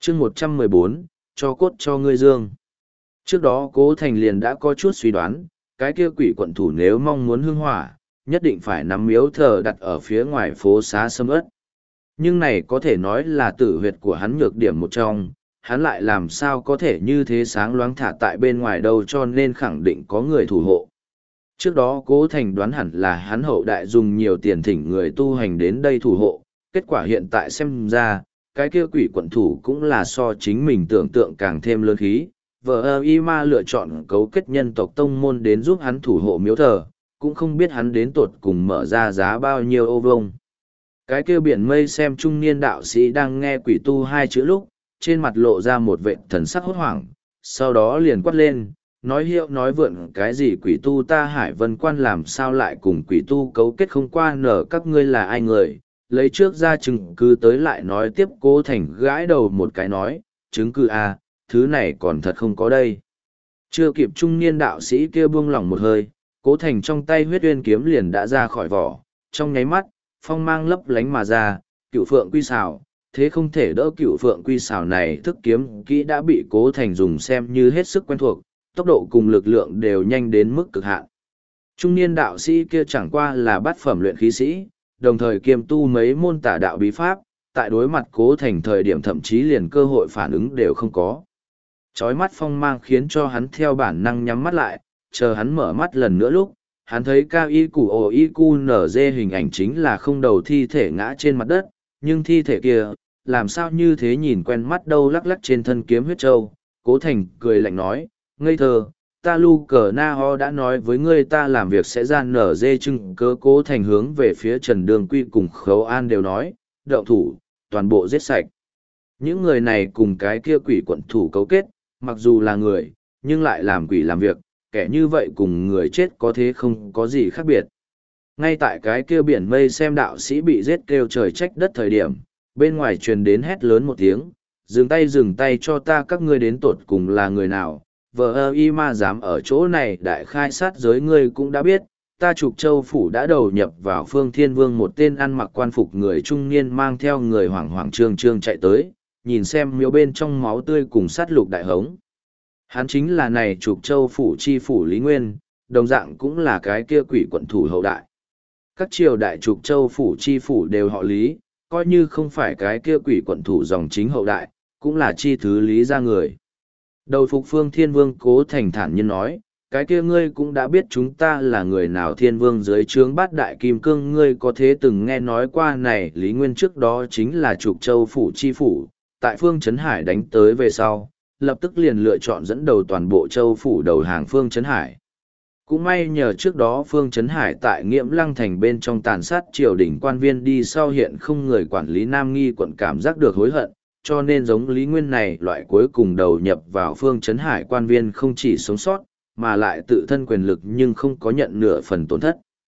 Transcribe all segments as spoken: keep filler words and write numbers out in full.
chương một trăm mười bốn, cho cốt cho ngươi dương. Trước đó Cố Thành liền đã có chút suy đoán, cái kia quỷ quận thủ nếu mong muốn hương hỏa, nhất định phải nắm miếu thờ đặt ở phía ngoài phố xá sâm ớt. Nhưng này có thể nói là tử huyệt của hắn nhược điểm một trong, hắn lại làm sao có thể như thế sáng loáng thả tại bên ngoài đâu, cho nên khẳng định có người thủ hộ. Trước đó Cố Thành đoán hẳn là hắn hậu đại dùng nhiều tiền thỉnh người tu hành đến đây thủ hộ, kết quả hiện tại xem ra, cái kia quỷ quận thủ cũng là so chính mình tưởng tượng càng thêm lớn khí. Vợ ơ y ma lựa chọn cấu kết nhân tộc tông môn đến giúp hắn thủ hộ miếu thờ, cũng không biết hắn đến tột cùng mở ra giá bao nhiêu ô vông. Cái kia biển mây xem trung niên đạo sĩ đang nghe quỷ tu hai chữ lúc, trên mặt lộ ra một vệ thần sắc hốt hoảng, sau đó liền quát lên, nói hiệu nói vượn cái gì quỷ tu ta Hải Vân Quan làm sao lại cùng quỷ tu cấu kết không qua nở các ngươi là ai người, lấy trước ra chứng cứ tới lại nói tiếp. Cố Thành gãi đầu một cái nói, chứng cứ à, thứ này còn thật không có đây. Chưa kịp trung niên đạo sĩ kia buông lỏng một hơi, Cố Thành trong tay huyết uyên kiếm liền đã ra khỏi vỏ, trong nháy mắt, phong mang lấp lánh mà ra, cựu phượng quy xào, thế không thể đỡ cựu phượng quy xào này thức kiếm kỹ đã bị Cố Thành dùng xem như hết sức quen thuộc, tốc độ cùng lực lượng đều nhanh đến mức cực hạn. Trung niên đạo sĩ kia chẳng qua là bát phẩm luyện khí sĩ, đồng thời kiêm tu mấy môn tả đạo bí pháp, tại đối mặt Cố Thành thời điểm thậm chí liền cơ hội phản ứng đều không có. Chói mắt phong mang khiến cho hắn theo bản năng nhắm mắt lại, chờ hắn mở mắt lần nữa lúc, hắn thấy cao y củ ổ y cu nở dê hình ảnh chính là không đầu thi thể ngã trên mặt đất, nhưng thi thể kia, làm sao như thế nhìn quen mắt đâu, lắc lắc trên thân kiếm huyết trâu. Cố Thành cười lạnh nói, ngây thơ, ta lu cờ na ho đã nói với ngươi ta làm việc sẽ ra nở dê chưng cơ. Cố Thành hướng về phía Trần Đường Quy cùng Khấu An đều nói, động thủ, toàn bộ giết sạch. Những người này cùng cái kia quỷ quận thủ cấu kết, mặc dù là người, nhưng lại làm quỷ làm việc, kẻ như vậy cùng người chết có thế không có gì khác biệt. Ngay tại cái kia biển mây xem đạo sĩ bị giết kêu trời trách đất thời điểm, bên ngoài truyền đến hét lớn một tiếng, dừng tay dừng tay cho ta, các ngươi đến tột cùng là người nào, vợ ơ y ma dám ở chỗ này đại khai sát giới. Ngươi cũng đã biết, ta Trục Châu Phủ đã đầu nhập vào Phương Thiên Vương, một tên ăn mặc quan phục người trung niên mang theo người hoảng hoảng trương trương chạy tới, nhìn xem miếu bên trong máu tươi cùng sát lục đại hống. Hắn chính là này Trục Châu Phủ chi phủ Lý Nguyên, đồng dạng cũng là cái kia quỷ quận thủ hậu đại. Các triều đại Trục Châu Phủ chi phủ đều họ Lý, coi như không phải cái kia quỷ quận thủ dòng chính hậu đại, cũng là chi thứ Lý ra người. Đầu phục Phương Thiên Vương Cố Thành thản nhiên nói, cái kia ngươi cũng đã biết chúng ta là người nào. Thiên Vương dưới trướng Bát Đại Kim Cương, ngươi có thế từng nghe nói qua này? Lý Nguyên trước đó chính là Trục Châu Phủ chi phủ, tại Phương Trấn Hải đánh tới về sau, lập tức liền lựa chọn dẫn đầu toàn bộ Châu Phủ đầu hàng Phương Trấn Hải. Cũng may nhờ trước đó Phương Trấn Hải tại Nghiễm Lăng Thành bên trong tàn sát triều đình quan viên đi sau hiện không người quản lý Nam Nghi quận cảm giác được hối hận, cho nên giống Lý Nguyên này loại cuối cùng đầu nhập vào Phương Trấn Hải quan viên không chỉ sống sót, mà lại tự thân quyền lực nhưng không có nhận nửa phần tổn thất.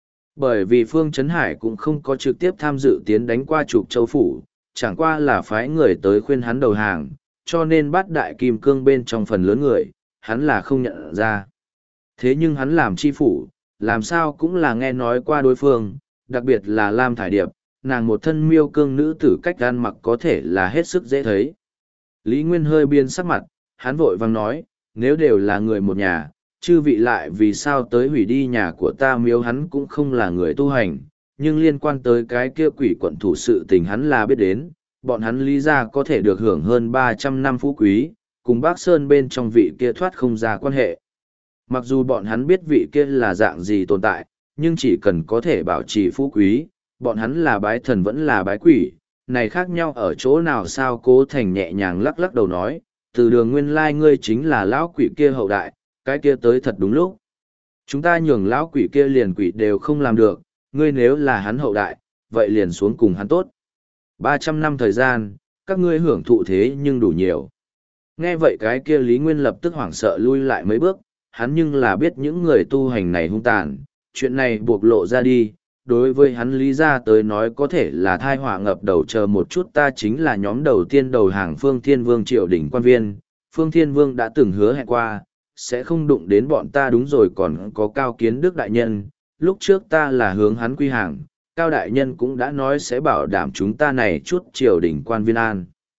Bởi vì Phương Trấn Hải cũng không có trực tiếp tham dự tiến đánh qua Trục Châu Phủ, chẳng qua là phái người tới khuyên hắn đầu hàng, cho nên Bát Đại Kim Cương bên trong phần lớn người, hắn là không nhận ra. Thế nhưng hắn làm chi phủ, làm sao cũng là nghe nói qua đối phương, đặc biệt là Lam Thải Điệp, nàng một thân miêu cương nữ tử cách ăn mặc có thể là hết sức dễ thấy. Lý Nguyên hơi biên sắc mặt, hắn vội vang nói, nếu đều là người một nhà, chư vị lại vì sao tới hủy đi nhà của ta miếu? Hắn cũng không là người tu hành, nhưng liên quan tới cái kia quỷ quận thủ sự tình hắn là biết đến, bọn hắn Lý ra có thể được hưởng hơn ba trăm năm phú quý, cùng Bác Sơn bên trong vị kia thoát không ra quan hệ. Mặc dù bọn hắn biết vị kia là dạng gì tồn tại, nhưng chỉ cần có thể bảo trì phú quý, bọn hắn là bái thần vẫn là bái quỷ, này khác nhau ở chỗ nào sao? Cố Thành nhẹ nhàng lắc lắc đầu nói, từ Đường nguyên lai ngươi chính là lão quỷ kia hậu đại, cái kia tới thật đúng lúc. Chúng ta nhường lão quỷ kia liền quỷ đều không làm được, ngươi nếu là hắn hậu đại, vậy liền xuống cùng hắn tốt. Ba trăm năm thời gian, các ngươi hưởng thụ thế nhưng đủ nhiều. Nghe vậy cái kia Lý Nguyên lập tức hoảng sợ lui lại mấy bước, hắn nhưng là biết những người tu hành này hung tàn, chuyện này buộc lộ ra đi, đối với hắn Lý ra tới nói có thể là thai họa ngập đầu. Chờ một chút, ta chính là nhóm đầu tiên đầu hàng Phương Thiên Vương triều đình quan viên, Phương Thiên Vương đã từng hứa hẹn qua, sẽ không đụng đến bọn ta. Đúng rồi, còn có Cao Kiến Đức đại nhân, lúc trước ta là hướng hắn quy hàng, Cao đại nhân cũng đã nói sẽ bảo đảm chúng ta này chút triều đình quan viên an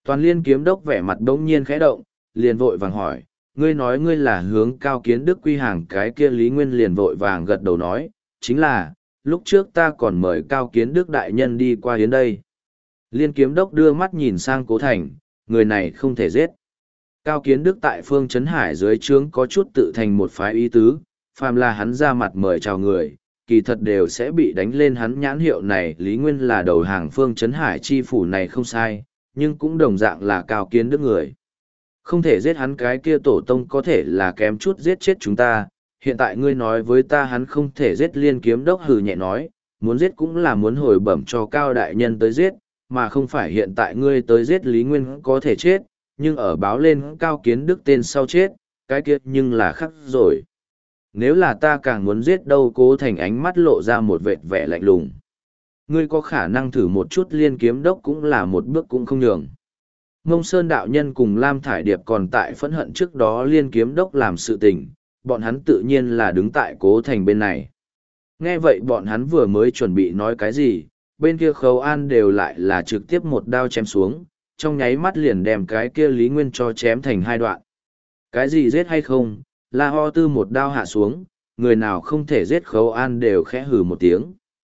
Toàn liên kiếm đốc vẻ mặt đống nhiên khẽ động, liền vội vàng hỏi, ngươi nói ngươi là hướng Cao Kiến Đức quy hàng, cái kia Lý Nguyên liền vội vàng gật đầu nói, chính là, lúc trước ta còn mời Cao Kiến Đức đại nhân đi qua hiến đây. Liên kiếm đốc đưa mắt nhìn sang Cố Thành, người này không thể giết. Cao Kiến Đức tại phương Trấn Hải dưới trướng có chút tự thành một phái ý tứ, phàm là hắn ra mặt mời chào người, kỳ thật đều sẽ bị đánh lên hắn nhãn hiệu này. Lý Nguyên là đầu hàng phương Trấn Hải chi phủ này không sai, nhưng cũng đồng dạng là Cao Kiến Đức người. Không thể giết hắn, cái kia tổ tông có thể là kém chút giết chết chúng ta, hiện tại ngươi nói với ta hắn không thể giết. Liên kiếm đốc hừ nhẹ nói, muốn giết cũng là muốn hồi bẩm cho Cao đại nhân tới giết, mà không phải hiện tại ngươi tới giết. Lý Nguyên có thể chết, nhưng ở báo lên Cao Kiến Đức tên sau chết, cái kia nhưng là khắc rồi. Nếu là ta càng muốn giết đâu. Cố Thành ánh mắt lộ ra một vệt vẻ lạnh lùng. Ngươi có khả năng thử một chút. Liên kiếm đốc cũng là một bước cũng không nhường. Mông Sơn đạo nhân cùng Lam Thải Điệp còn tại phẫn hận trước đó Liên kiếm đốc làm sự tình, bọn hắn tự nhiên là đứng tại Cố Thành bên này. Nghe vậy bọn hắn vừa mới chuẩn bị nói cái gì, bên kia Khấu An đều lại là trực tiếp một đao chém xuống, trong nháy mắt liền đem cái kia Lý Nguyên cho chém thành hai đoạn. Cái gì giết hay không, La Ho Tư một đao hạ xuống, người nào không thể giết. Khấu An đều khẽ hừ một tiếng.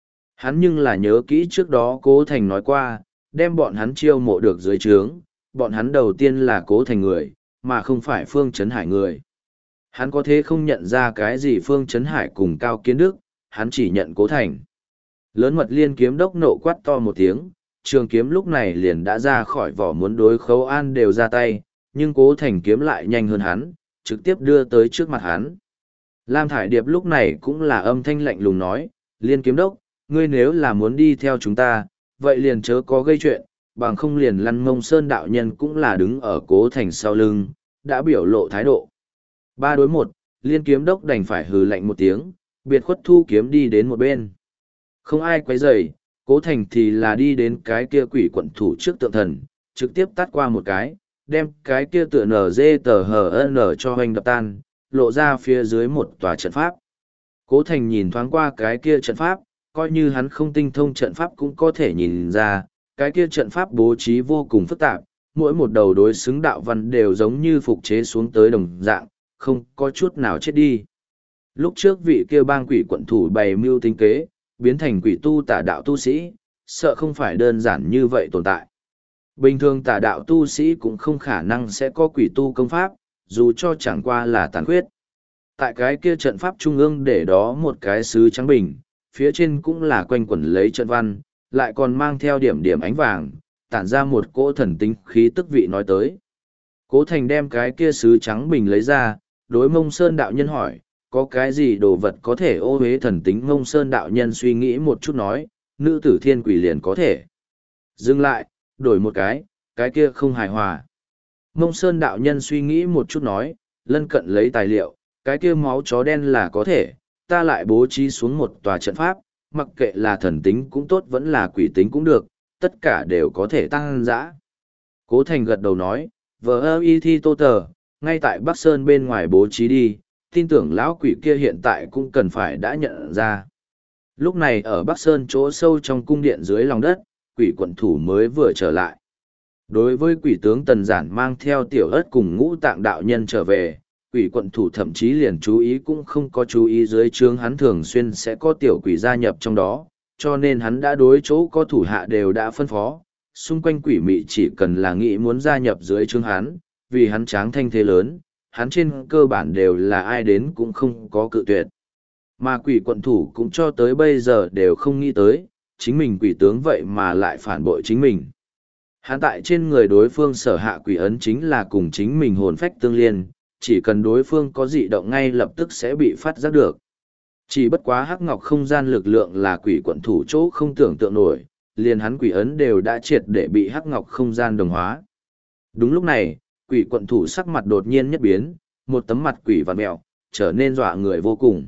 Hắn nhưng là nhớ kỹ trước đó Cố Thành nói qua, đem bọn hắn chiêu mộ được dưới trướng, bọn hắn đầu tiên là Cố Thành người, mà không phải Phương Trấn Hải người. Hắn có thế không nhận ra cái gì Phương Trấn Hải cùng Cao Kiến Đức, hắn chỉ nhận Cố Thành. Lớn mật Liên kiếm đốc nộ quát to một tiếng, trường kiếm lúc này liền đã ra khỏi vỏ muốn đối Khấu An đều ra tay, nhưng Cố Thành kiếm lại nhanh hơn hắn, trực tiếp đưa tới trước mặt hắn. Lam Thải Điệp lúc này cũng là âm thanh lạnh lùng nói, Liên kiếm đốc, ngươi nếu là muốn đi theo chúng ta, vậy liền chớ có gây chuyện, bằng không liền lăn. Mông Sơn đạo nhân cũng là đứng ở Cố Thành sau lưng, đã biểu lộ thái độ. Ba đối một, Liên kiếm đốc đành phải hừ lạnh một tiếng, biệt khuất thu kiếm đi đến một bên. Không ai quấy rầy, Cố Thành thì là đi đến cái kia quỷ quận thủ trước tượng thần, trực tiếp tát qua một cái, đem cái kia tựa nở dê tờ hờ nở cho hoành đập tan, lộ ra phía dưới một tòa trận pháp. Cố Thành nhìn thoáng qua cái kia trận pháp, coi như hắn không tinh thông trận pháp cũng có thể nhìn ra, cái kia trận pháp bố trí vô cùng phức tạp, mỗi một đầu đối xứng đạo văn đều giống như phục chế xuống tới đồng dạng, không có chút nào chết đi. Lúc trước vị kia bang quỷ quận thủ bày mưu tính kế, biến thành quỷ tu tả đạo tu sĩ, sợ không phải đơn giản như vậy tồn tại. Bình thường tả đạo tu sĩ cũng không khả năng sẽ có quỷ tu công pháp, dù cho chẳng qua là tàn khuyết. Tại cái kia trận pháp trung ương để đó một cái sứ trắng bình, phía trên cũng là quanh quẩn lấy trận văn, lại còn mang theo điểm điểm ánh vàng, tản ra một cỗ thần tính khí tức vị nói tới. Cố Thành đem cái kia sứ trắng bình lấy ra, đối Mông Sơn đạo nhân hỏi, có cái gì đồ vật có thể ô uế thần tính. Mông Sơn đạo nhân suy nghĩ một chút nói, nữ tử thiên quỷ liền có thể. Dừng lại, đổi một cái, cái kia không hài hòa. Mông Sơn đạo nhân suy nghĩ một chút nói, lân cận lấy tài liệu, cái kia máu chó đen là có thể, ta lại bố trí xuống một tòa trận pháp, mặc kệ là thần tính cũng tốt vẫn là quỷ tính cũng được, tất cả đều có thể tăng dã. Cố Thành gật đầu nói, vờ ơ y thi tô tờ, ngay tại Bắc Sơn bên ngoài bố trí đi, tin tưởng lão quỷ kia hiện tại cũng cần phải đã nhận ra. Lúc này ở Bắc Sơn chỗ sâu trong cung điện dưới lòng đất, quỷ quận thủ mới vừa trở lại. Đối với quỷ tướng Tần Giản mang theo tiểu ất cùng ngũ tạng đạo nhân trở về, quỷ quận thủ thậm chí liền chú ý cũng không có chú ý dưới trướng hắn thường xuyên sẽ có tiểu quỷ gia nhập trong đó, cho nên hắn đã đối chỗ có thủ hạ đều đã phân phó, xung quanh quỷ mị chỉ cần là nghĩ muốn gia nhập dưới trướng hắn, vì hắn tráng thanh thế lớn, hắn trên cơ bản đều là ai đến cũng không có cự tuyệt. Mà quỷ quận thủ cũng cho tới bây giờ đều không nghĩ tới, chính mình quỷ tướng vậy mà lại phản bội chính mình. Hắn tại trên người đối phương sở hạ quỷ ấn chính là cùng chính mình hồn phách tương liên, chỉ cần đối phương có dị động ngay lập tức sẽ bị phát giác được. Chỉ bất quá hắc ngọc không gian lực lượng là quỷ quận thủ chỗ không tưởng tượng nổi, liền hắn quỷ ấn đều đã triệt để bị hắc ngọc không gian đồng hóa. Đúng lúc này, quỷ quận thủ sắc mặt đột nhiên nhất biến, một tấm mặt quỷ vằn mẹo, trở nên dọa người vô cùng.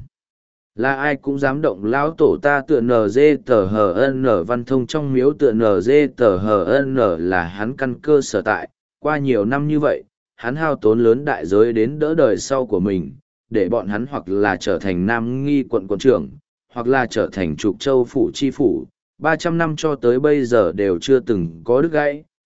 Là ai cũng dám động lão tổ ta tựa nờ dê tờ hờ n văn thông trong miếu tựa nờ dê tờ hờ n là hắn căn cơ sở tại, qua nhiều năm như vậy, hắn hao tốn lớn đại giới đến đỡ đời sau của mình, để bọn hắn hoặc là trở thành nam nghi quận quận trưởng, hoặc là trở thành trục châu phủ chi phủ, ba trăm năm cho tới bây giờ đều chưa từng có đứt gãy,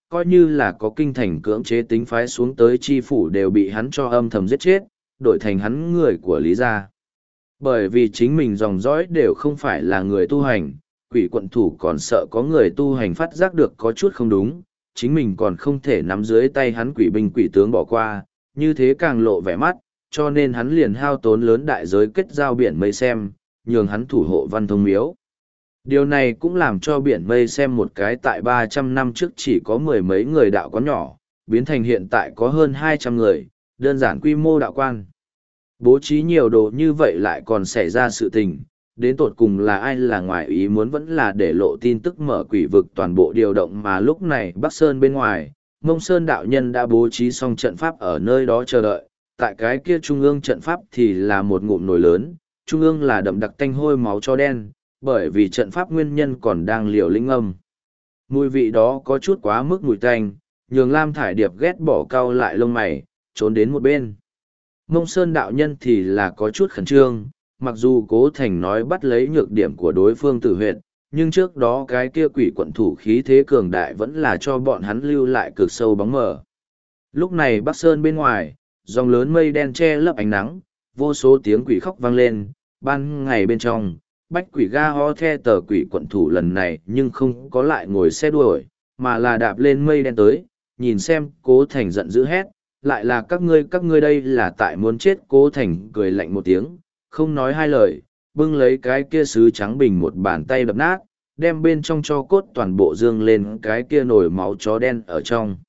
coi như là có kinh thành cưỡng chế tính phái xuống tới chi phủ đều bị hắn cho âm thầm giết chết, đổi thành hắn người của Lý gia. Bởi vì chính mình dòng dõi đều không phải là người tu hành, quỷ quận thủ còn sợ có người tu hành phát giác được có chút không đúng, chính mình còn không thể nắm dưới tay hắn quỷ binh quỷ tướng bỏ qua, như thế càng lộ vẻ mắt, cho nên hắn liền hao tốn lớn đại giới kết giao biển mây xem, nhường hắn thủ hộ văn thông miếu. Điều này cũng làm cho biển mây xem một cái tại ba trăm năm trước chỉ có mười mấy người đạo quán nhỏ, biến thành hiện tại có hơn hai trăm người, đơn giản quy mô đạo quan. Bố trí nhiều đồ như vậy lại còn xảy ra sự tình, đến tột cùng là ai là ngoài ý muốn vẫn là để lộ tin tức mở quỷ vực toàn bộ điều động mà lúc này Bắc Sơn bên ngoài, Mông Sơn đạo nhân đã bố trí xong trận pháp ở nơi đó chờ đợi, tại cái kia trung ương trận pháp thì là một ngụm nồi lớn, trung ương là đậm đặc tanh hôi máu cho đen, bởi vì trận pháp nguyên nhân còn đang liều linh âm. Mùi vị đó có chút quá mức mùi tanh, nhường Lam Thải Điệp ghét bỏ cau lại lông mày, trốn đến một bên. Mông Sơn đạo nhân thì là có chút khẩn trương, mặc dù Cố Thành nói bắt lấy nhược điểm của đối phương tử huyệt, nhưng trước đó cái kia quỷ quận thủ khí thế cường đại vẫn là cho bọn hắn lưu lại cực sâu bóng mờ. Lúc này Bắc Sơn bên ngoài, dòng lớn mây đen che lấp ánh nắng, vô số tiếng quỷ khóc vang lên, ban ngày bên trong, bách quỷ ga ho the tờ quỷ quận thủ lần này nhưng không có lại ngồi xe đuổi, mà là đạp lên mây đen tới, nhìn xem Cố Thành giận dữ hét, lại là các ngươi các ngươi đây là tại muốn chết. Cố Thành cười lạnh một tiếng, không nói hai lời, bưng lấy cái kia sứ trắng bình một bàn tay đập nát, đem bên trong cho cốt toàn bộ dương lên cái kia nổi máu chó đen ở trong.